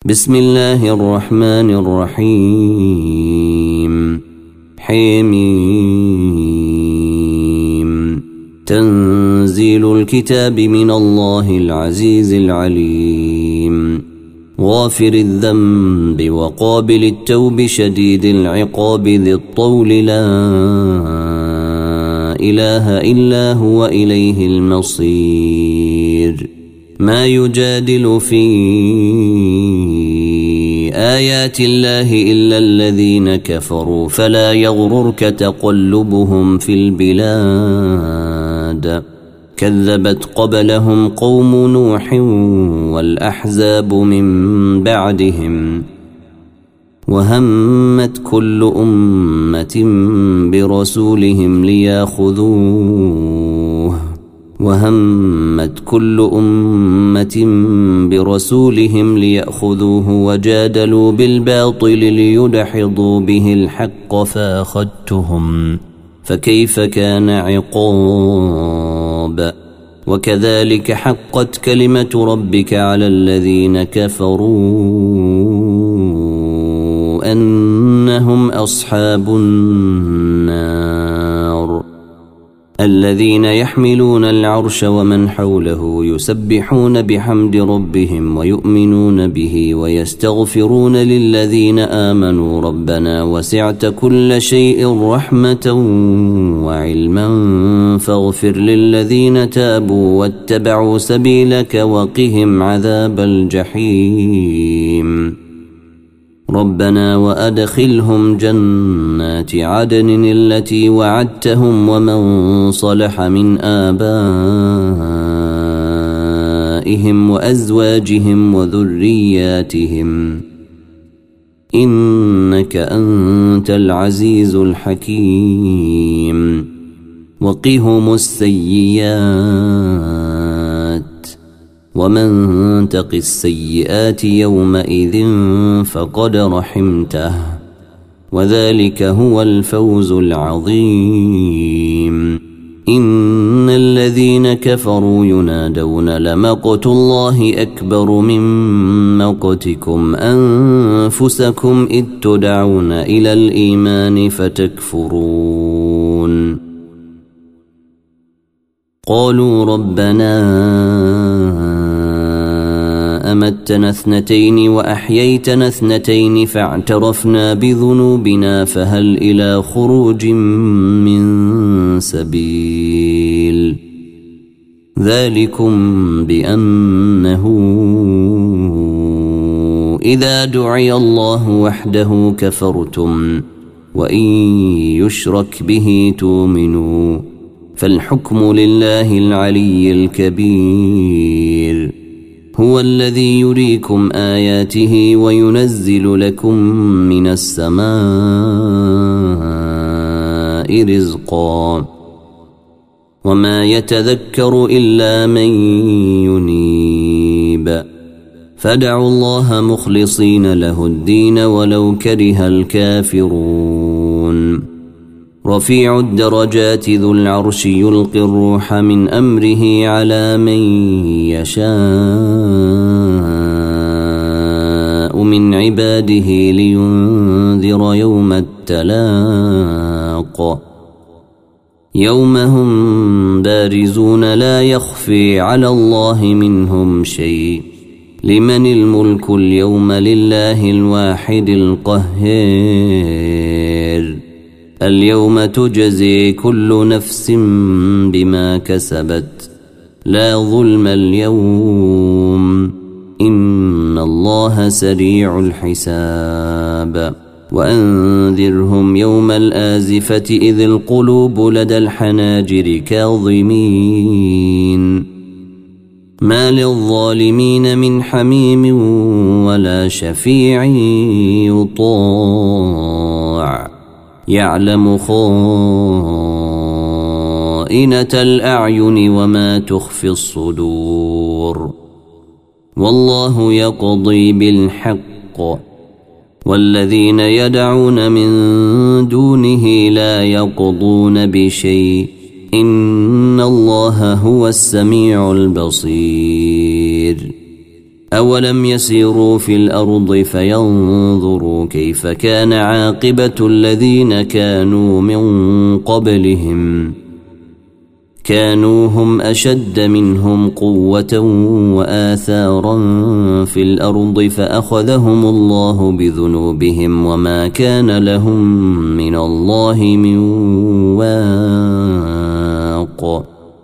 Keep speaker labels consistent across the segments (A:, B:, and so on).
A: بسم الله الرحمن الرحيم. حميم. تنزيل الكتاب من الله العزيز العليم، غافر الذنب وقابل التوب شديد العقاب ذي الطول، لا إله إلا هو إليه المصير. ما يجادل في آيات الله إلا الذين كفروا، فلا يغررك تقلبهم في البلاد. كذبت قبلهم قوم نوح والأحزاب من بعدهم، وهمت كل أمة برسولهم ليأخذوه وجادلوا بالباطل ليدحضوا به الحق فأخذتهم، فكيف كان عقاب. وكذلك حقت كلمة ربك على الذين كفروا أنهم أصحاب النار. الذين يحملون العرش ومن حوله يسبحون بحمد ربهم ويؤمنون به ويستغفرون للذين آمنوا ربنا وسعت كل شيء رحمة وعلما فاغفر للذين تابوا واتبعوا سبيلك وقهم عذاب الجحيم. ربنا وأدخلهم جنات عدن التي وعدتهم ومن صلح من آبائهم وأزواجهم وذرياتهم، إنك أنت العزيز الحكيم. وقهم السيئات، ومن تق السيئات يومئذ فقد رحمته، وذلك هو الفوز العظيم. إن الذين كفروا ينادون لمقت الله أكبر من مقتكم أنفسكم إذ تدعون إلى الإيمان فتكفرون. قالوا ربنا أمتنا اثنتين وأحييتنا اثنتين فاعترفنا بذنوبنا فهل إلى خروج من سبيل. ذلكم بأنه إذا دعي الله وحده كفرتم، وإن يشرك به تؤمنوا، فالحكم لله العلي الكبير. هو الذي يريكم آياته وينزل لكم من السماء رزقا، وما يتذكر إلا من ينيب. فادعوا الله مخلصين له الدين ولو كره الكافرون. رفيع الدرجات ذو العرش يلقي الروح من أمره على من يشاء من عباده لينذر يوم التلاق. يوم هم بارزون لا يخفي على الله منهم شيء. لمن الملك اليوم؟ لله الواحد القهار. اليوم تجزي كل نفس بما كسبت، لا ظلم اليوم، إن الله سريع الحساب. وأنذرهم يوم الآزفة إذ القلوب لدى الحناجر كاظمين، ما للظالمين من حميم ولا شفيع يطاع، يعلم خائنة الأعين وما تخفي الصدور. والله يقضي بالحق، والذين يدعون من دونه لا يقضون بشيء، إن الله هو السميع البصير. أولم يسيروا في الأرض فينظروا كيف كان عاقبة الذين كانوا من قبلهم كانوا هم أشد منهم قوة وآثارا في الأرض فأخذهم الله بذنوبهم وما كان لهم من الله من واق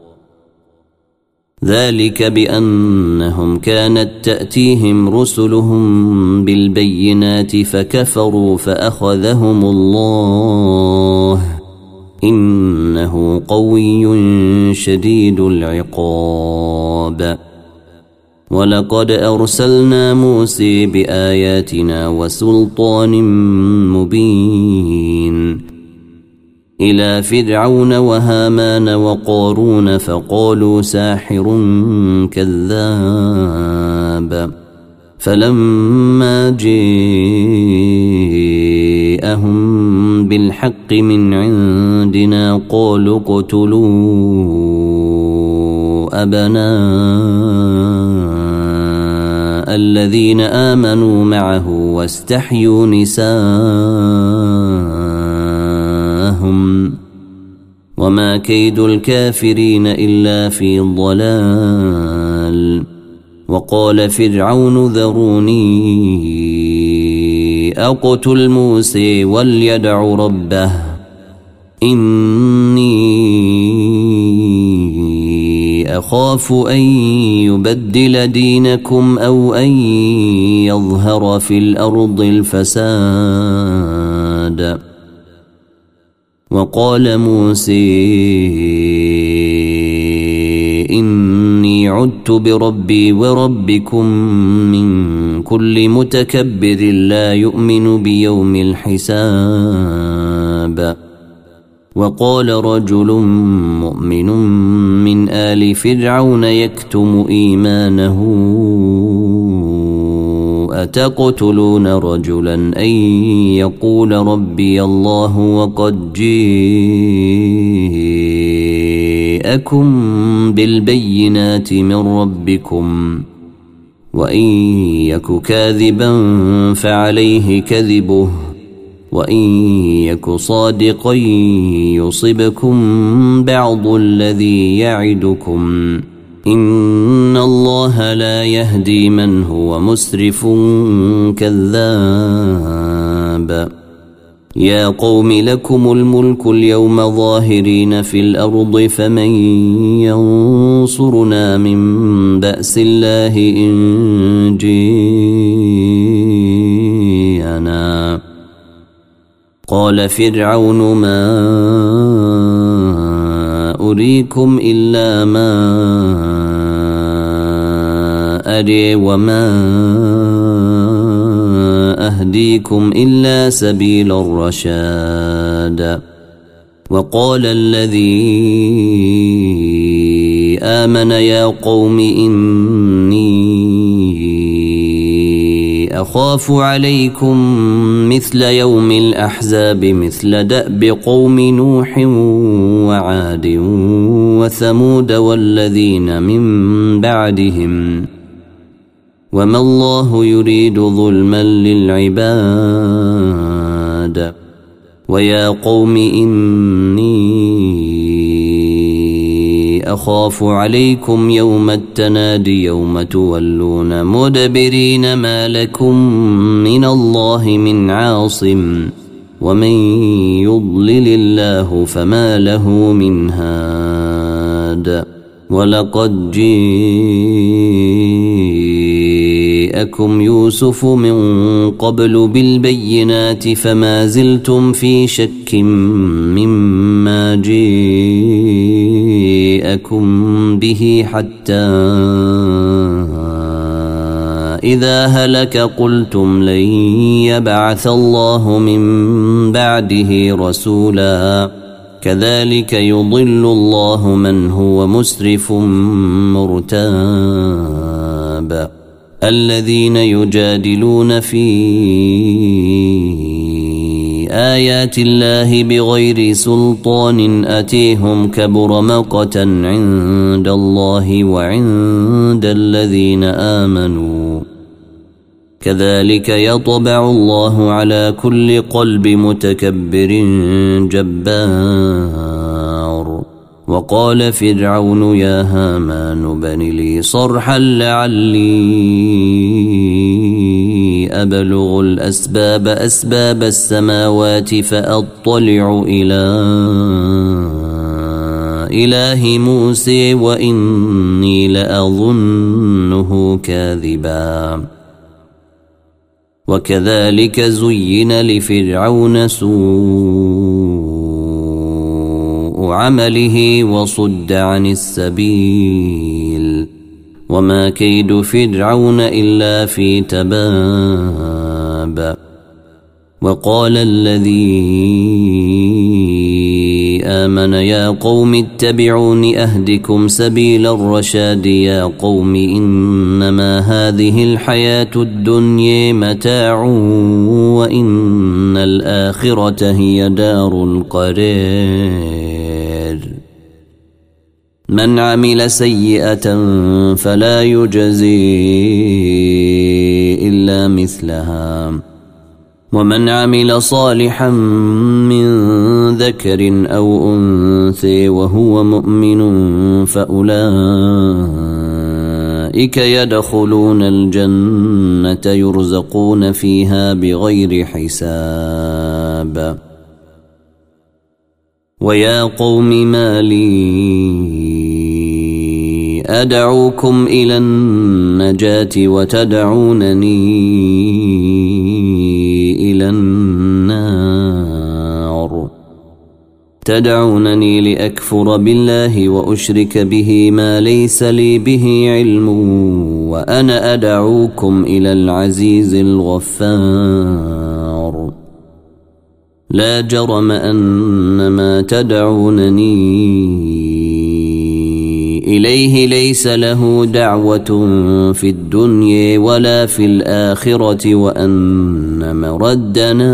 A: ذلك بأنهم كانت تأتيهم رسلهم بالبينات فكفروا فأخذهم الله إنه قوي شديد العقاب ولقد أرسلنا موسى بآياتنا وسلطان مبين إلى فرعون وهامان وقارون فقالوا ساحر كذاب فلما جاءهم بالحق من عندنا قالوا اقتلوا أبناء الذين آمنوا معه واستحيوا نساءهم وما كيد الكافرين إلا في ضلال وقال فرعون ذروني أقتل موسى وليدع ربه إني أخاف أن يبدل دينكم أو أن يظهر في الأرض الفساد وقال موسى إني عدت بربي وربكم من كل متكبر لا يؤمن بيوم الحساب وقال رجل مؤمن من آل فرعون يكتم إيمانه أتقتلون رجلا أن يقول ربي الله وقد جاءكم بالبينات من ربكم وإن يك كاذبا فعليه كذبه وإن يك صادقا يصبكم بعض الذي يعدكم إن الله لا يهدي من هو مسرف كذاب يا قوم لكم الملك اليوم ظاهرين في الأرض فمن ينصرنا من بأس الله إن جيءنا قال فرعون ما أريكم إلا ما أري وما أهديكم إلا سبيل الرشاد وقال الذي آمن يا قوم إني أخاف عليكم مثل يوم الأحزاب مثل دأب قوم نوح وعاد وثمود والذين من بعدهم وما الله يريد ظلما للعباد ويا قوم إني أخاف عليكم يوم التناد يوم تولون مدبرين ما لكم من الله من عاصم ومن يضلل الله فما له من هاد ولقد جاءكم يوسف من قبل بالبينات فما زلتم في شك مما جاءكم به حتى إذا هلك قلتم لن يبعث الله من بعده رسولا كذلك يضل الله من هو مسرف مرتاب الذين يجادلون في بآيات الله بغير سلطان أتيهم كبر مقتا عند الله وعند الذين آمنوا كذلك يطبع الله على كل قلب متكبر جبار. وقال فرعون يا هامان بن لي صرحا لعلي أبلغ أسباب السماوات فأطلع إلى إله موسى وإني لأظنه كاذبا. وكذلك زين لفرعون سوء عمله وصد عن السبيل وما كيد فرعون إلا في تباب. وقال الذي آمن يا قوم اتبعون أهدكم سبيل الرشاد. يا قوم إنما هذه الحياة الدنيا متاع وإن الآخرة هي دار القرار. من عمل سيئة فلا يجزي إلا مثلها ومن عمل صالحا من ذكر أو أنثى وهو مؤمن فأولئك يدخلون الجنة يرزقون فيها بغير حساب. ويا قوم ما لي أدعوكم إلى النجاة وتدعونني إلى النار. تدعونني لأكفر بالله وأشرك به ما ليس لي به علم وأنا أدعوكم إلى العزيز الغفار. لا جرم أن ما تدعونني إليه ليس له دعوة في الدنيا ولا في الآخرة وأن مردنا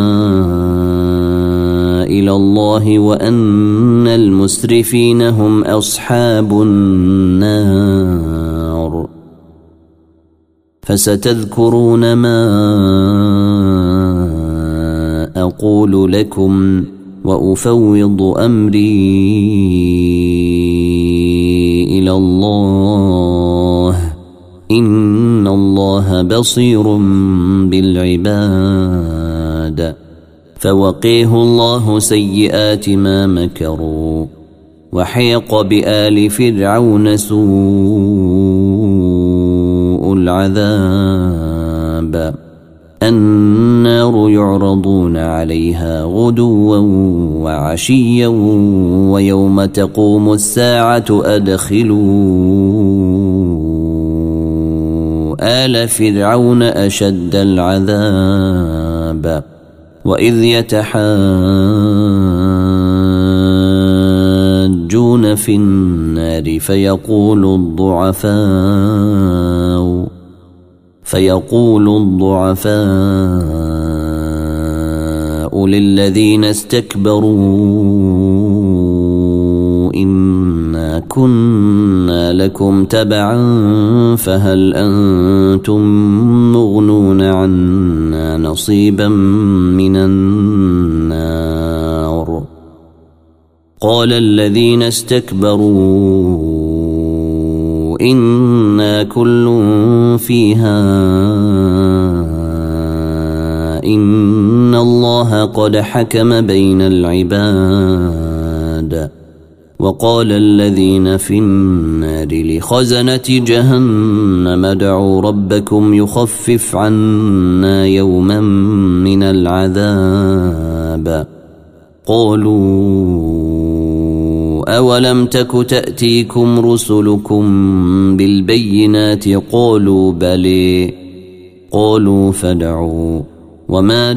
A: إلى الله وأن المسرفين هم أصحاب النار. فستذكرون ما أقول لكم وأفوض أمري إلى الله إن الله بصير بالعباد. فوقيه الله سيئات ما مكروا وحيق بآل فرعون سوء العذاب. النار يعرضون عليها غدوا وعشيا ويوم تقوم الساعة أدخلوا آل فرعون أشد العذاب. وإذ يتحاجون في النار فيقول الضعفاء للذين استكبروا إنا كنا لكم تبعا فهل أنتم مغنون عنا نصيبا من النار. قال الذين استكبروا إنا كل فيها إن الله قد حكم بين العباد. وقال الذين في النار لخزنة جهنم ادعوا ربكم يخفف عنا يوما من العذاب. قالوا أولم تك تأتيكم رسلكم بالبينات قالوا بلى قالوا فادعوا وما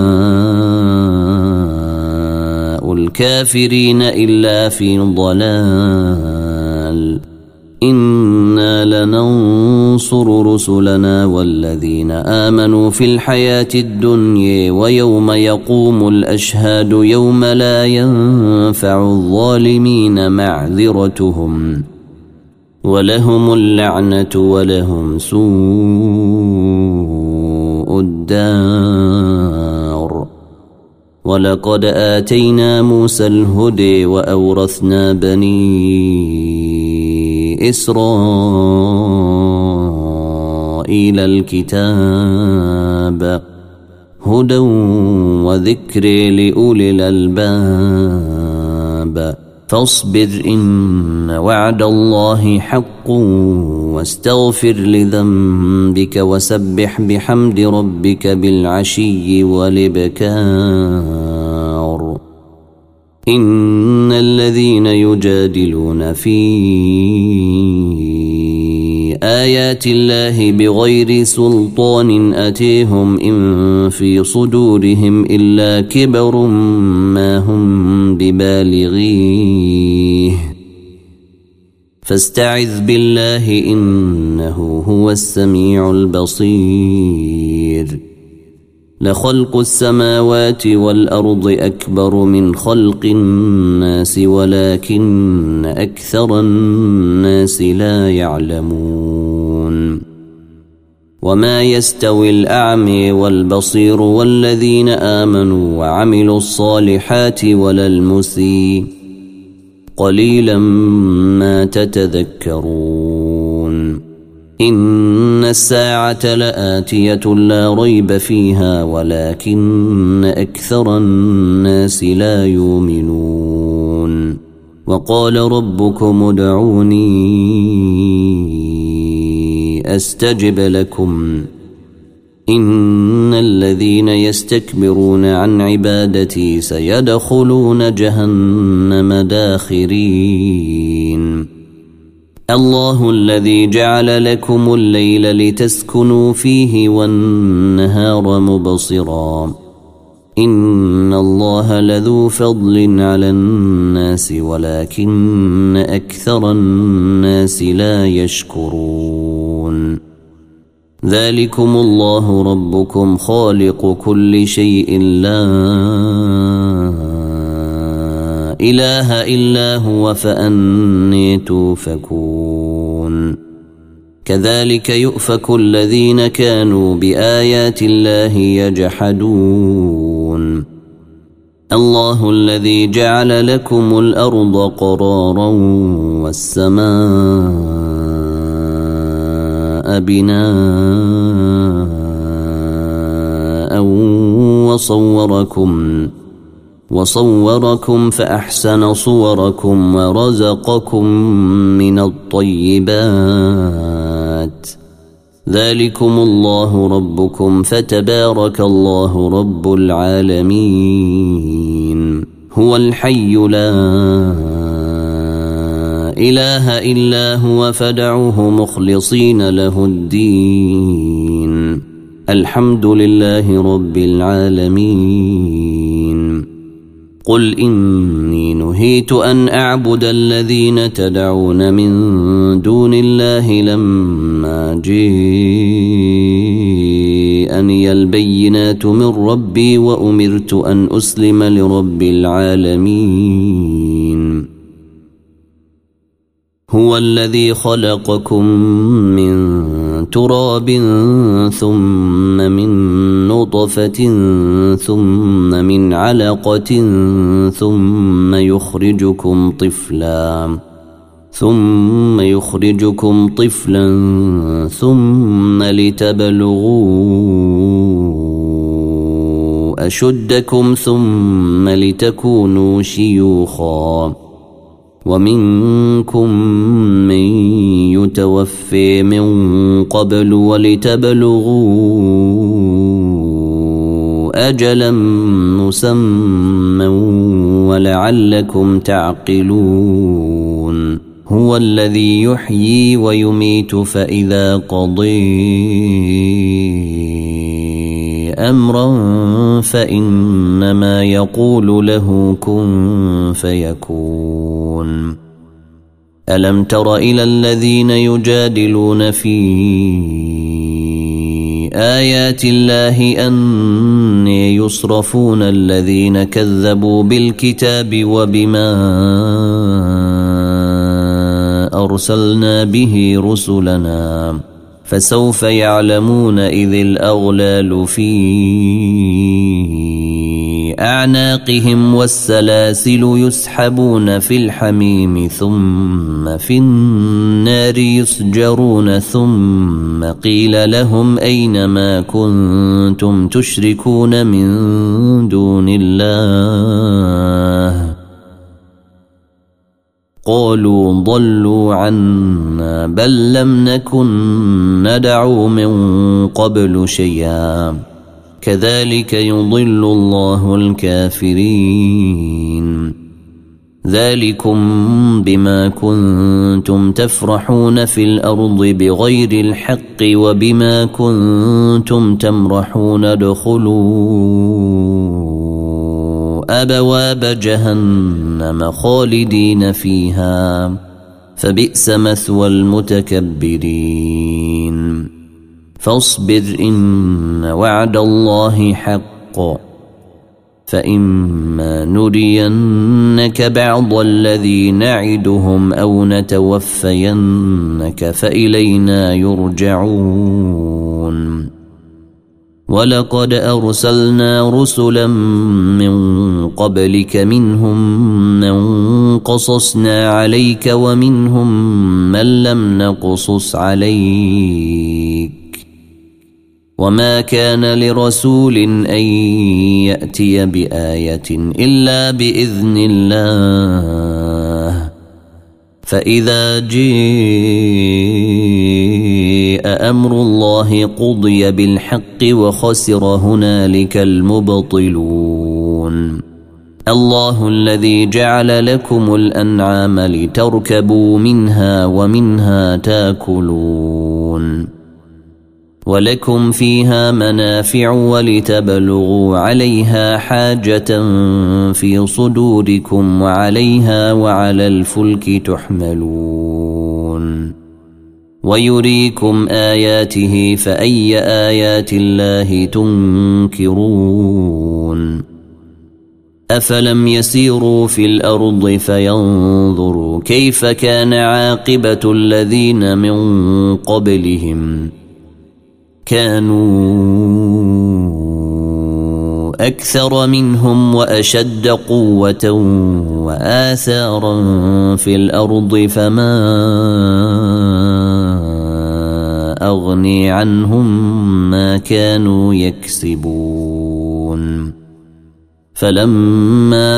A: دعاء الكافرين إلا في ضلال. إن إنا لننصر رسلنا والذين آمنوا في الحياة الدنيا ويوم يقوم الأشهاد يوم لا ينفع الظالمين معذرتهم ولهم اللعنة ولهم سوء الدار. ولقد آتينا موسى الهدى وأورثنا بني إسرائيل الكتاب هدى وذكر لأولي الألباب. فاصبر إن وعد الله حق واستغفر لذنبك وسبح بحمد ربك بالعشي والإبكار. إن الذين يجادلون في آيات الله بغير سلطان أتيهم إن في صدورهم إلا كبر ما هم ببالغيه فاستعذ بالله إنه هو السميع البصير. لخلق السماوات والأرض أكبر من خلق الناس ولكن أكثر الناس لا يعلمون. وما يستوي الأعمى والبصير والذين آمنوا وعملوا الصالحات ولا المسيء قليلا ما تتذكرون. إن الساعة لآتية لا ريب فيها ولكن أكثر الناس لا يؤمنون. وقال ربكم ادعوني أستجب لكم إن الذين يستكبرون عن عبادتي سيدخلون جهنم داخرين. الله الذي جعل لكم الليل لتسكنوا فيه والنهار مبصرا إن الله لذو فضل على الناس ولكن أكثر الناس لا يشكرون. ذلكم الله ربكم خالق كل شيء لا إله إلا هو فأني توفكون. كذلك يؤفك الذين كانوا بآيات الله يجحدون. الله الذي جعل لكم الأرض قرارا والسماء بناء وصوركم فأحسن صوركم ورزقكم من الطيبات. ذلكم الله ربكم فتبارك الله رب العالمين. هو الحي لا إله إلا هو فادعوه مخلصين له الدين. الحمد لله رب العالمين. قل إني نهيت أن أعبد الذين تدعون من دون الله لما جاءني البينات من ربي وأمرت أن أسلم لرب العالمين. هو الذي خلقكم من تراب ثم من نطفة ثم من علقة ثم يخرجكم طفلا ثم لتبلغوا أشدكم ثم لتكونوا شيوخا ومنكم من يتوفي من قبل ولتبلغوا أجلا مسمى ولعلكم تعقلون. هو الذي يحيي ويميت فإذا قضي أمرا فإنما يقول له كن فيكون. ألم تر إلى الذين يجادلون في آيات الله أن يصرفون الذين كذبوا بالكتاب وبما أرسلنا به رسلنا فسوف يعلمون إذ الأغلال في أعناقهم والسلاسل يسحبون في الحميم ثم في النار يسجرون ثم قيل لهم أين ما كنتم تشركون من دون الله قالوا ضلوا عنا بل لم نكن ندعو من قبل شيئا كذلك يضل الله الكافرين ذلكم بما كنتم تفرحون في الأرض بغير الحق وبما كنتم تمرحون ادخلوا أبواب جهنم خالدين فيها فبئس مثوى المتكبرين فاصبر إن وعد الله حق فإما نرينك بعض الذي نعدهم أو نتوفينك فإلينا يرجعون ولقد أرسلنا رسلا من قبلك منهم من قصصنا عليك ومنهم من لم نقصص عليك وما كان لرسول أن يأتي بآية إلا بإذن الله فإذا جاء أمر الله قضي بالحق وخسر هنالك المبطلون الله الذي جعل لكم الأنعام لتركبوا منها ومنها تاكلون ولكم فيها منافع ولتبلغوا عليها حاجة في صدوركم وعليها وعلى الفلك تحملون ويريكم آياته فأي آيات الله تنكرون أفلم يسيروا في الأرض فينظروا كيف كان عاقبة الذين من قبلهم كانوا أكثر منهم وأشد قوة وآثارا في الأرض فما أغني عنهم ما كانوا يكسبون فلما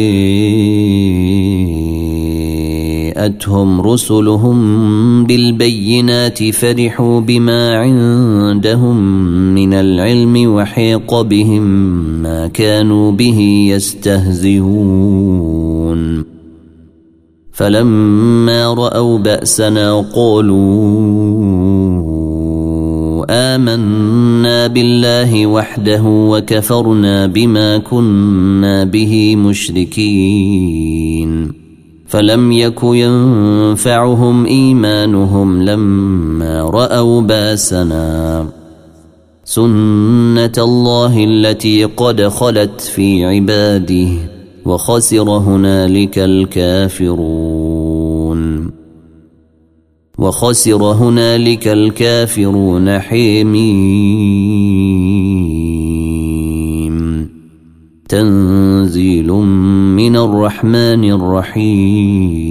A: جاءتهم رسلهم بالبينات فرحوا بما عندهم من العلم وحيق بهم ما كانوا به يستهزئون فلما رأوا بأسنا قالوا آمنا بالله وحده وكفرنا بما كنا به مشركين فلم يك ينفعهم إيمانهم لما رأوا باسنا سنة الله التي قد خلت في عباده وخسر هنالك الكافرون حميم تنزيل من الرحمن الرحيم